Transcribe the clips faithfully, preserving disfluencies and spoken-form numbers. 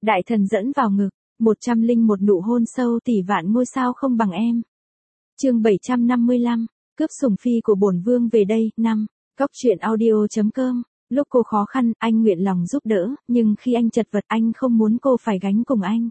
Đại thần dẫn vào ngực, một trăm linh một nụ hôn sâu tỷ vạn ngôi sao không bằng em. Chương bảy trăm năm mươi lăm, cướp sủng phi của bổn vương về đây. Năm, Góc truyện audio chấm com. Lúc cô khó khăn, anh nguyện lòng giúp đỡ, nhưng khi anh chật vật anh không muốn cô phải gánh cùng anh.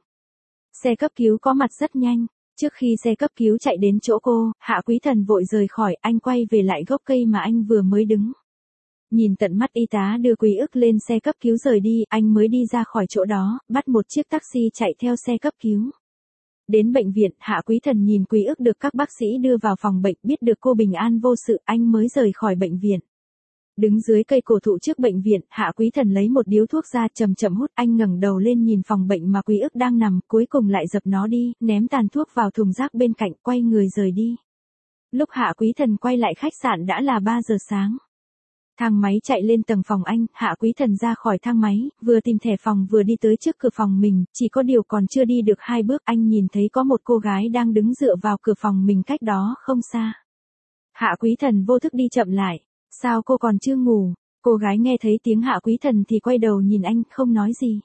Xe cấp cứu có mặt rất nhanh. Trước khi xe cấp cứu chạy đến chỗ cô, Hạ Quý Thần vội rời khỏi, anh quay về lại gốc cây mà anh vừa mới đứng. Nhìn tận mắt y tá đưa Quý Ức lên xe cấp cứu rời đi, anh mới đi ra khỏi chỗ đó, bắt một chiếc taxi chạy theo xe cấp cứu. Đến bệnh viện, Hạ Quý Thần nhìn Quý Ức được các bác sĩ đưa vào phòng bệnh, biết được cô bình an vô sự, anh mới rời khỏi bệnh viện. Đứng dưới cây cổ thụ trước bệnh viện, Hạ Quý Thần lấy một điếu thuốc ra chậm chậm hút, anh ngẩng đầu lên nhìn phòng bệnh mà Quý Ức đang nằm, cuối cùng lại dập nó đi, ném tàn thuốc vào thùng rác bên cạnh, quay người rời đi. Lúc Hạ Quý Thần quay lại khách sạn đã là ba giờ sáng. Thang máy chạy lên tầng phòng anh, Hạ Quý Thần ra khỏi thang máy, vừa tìm thẻ phòng vừa đi tới trước cửa phòng mình, chỉ có điều còn chưa đi được hai bước anh nhìn thấy có một cô gái đang đứng dựa vào cửa phòng mình cách đó không xa. Hạ Quý Thần vô thức đi chậm lại, sao cô còn chưa ngủ? Cô gái nghe thấy tiếng Hạ Quý Thần thì quay đầu nhìn anh, không nói gì.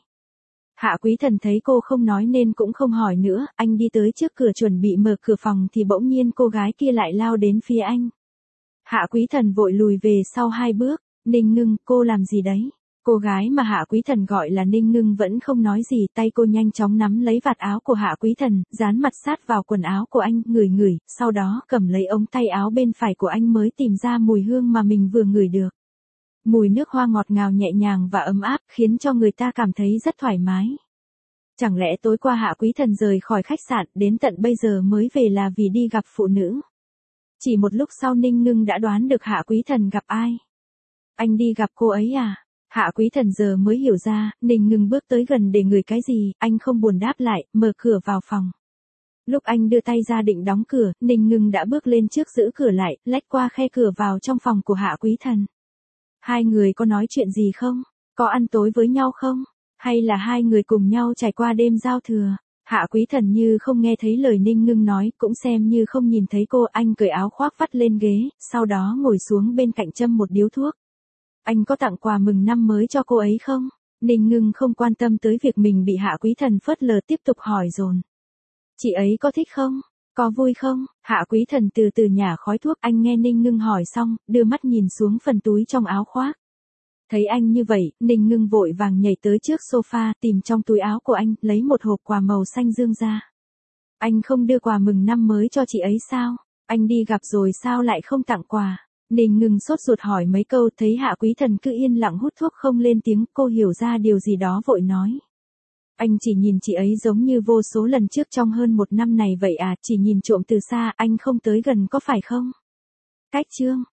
Hạ Quý Thần thấy cô không nói nên cũng không hỏi nữa, anh đi tới trước cửa chuẩn bị mở cửa phòng thì bỗng nhiên cô gái kia lại lao đến phía anh. Hạ Quý Thần vội lùi về sau hai bước, Ninh Ngưng, cô làm gì đấy? Cô gái mà Hạ Quý Thần gọi là Ninh Ngưng vẫn không nói gì, tay cô nhanh chóng nắm lấy vạt áo của Hạ Quý Thần, dán mặt sát vào quần áo của anh, ngửi ngửi, sau đó cầm lấy ống tay áo bên phải của anh mới tìm ra mùi hương mà mình vừa ngửi được. Mùi nước hoa ngọt ngào nhẹ nhàng và ấm áp khiến cho người ta cảm thấy rất thoải mái. Chẳng lẽ tối qua Hạ Quý Thần rời khỏi khách sạn đến tận bây giờ mới về là vì đi gặp phụ nữ? Chỉ một lúc sau Ninh Ngưng đã đoán được Hạ Quý Thần gặp ai. Anh đi gặp cô ấy à? Hạ Quý Thần giờ mới hiểu ra, Ninh Ngưng bước tới gần để ngửi cái gì, anh không buồn đáp lại, mở cửa vào phòng. Lúc anh đưa tay ra định đóng cửa, Ninh Ngưng đã bước lên trước giữ cửa lại, lách qua khe cửa vào trong phòng của Hạ Quý Thần. Hai người có nói chuyện gì không? Có ăn tối với nhau không? Hay là hai người cùng nhau trải qua đêm giao thừa? Hạ Quý Thần như không nghe thấy lời Ninh Ngưng nói, cũng xem như không nhìn thấy cô, anh cởi áo khoác vắt lên ghế, sau đó ngồi xuống bên cạnh châm một điếu thuốc. Anh có tặng quà mừng năm mới cho cô ấy không? Ninh Ngưng không quan tâm tới việc mình bị Hạ Quý Thần phớt lờ, tiếp tục hỏi dồn. Chị ấy có thích không? Có vui không? Hạ Quý Thần từ từ nhả khói thuốc, anh nghe Ninh Ngưng hỏi xong, đưa mắt nhìn xuống phần túi trong áo khoác. Thấy anh như vậy, Ninh Ngưng vội vàng nhảy tới trước sofa, tìm trong túi áo của anh, lấy một hộp quà màu xanh dương ra. Anh không đưa quà mừng năm mới cho chị ấy sao? Anh đi gặp rồi sao lại không tặng quà? Ninh Ngưng sốt ruột hỏi mấy câu, thấy Hạ Quý Thần cứ yên lặng hút thuốc không lên tiếng, cô hiểu ra điều gì đó vội nói. Anh chỉ nhìn chị ấy giống như vô số lần trước trong hơn một năm này vậy à, chỉ nhìn trộm từ xa, anh không tới gần có phải không? Cách chương.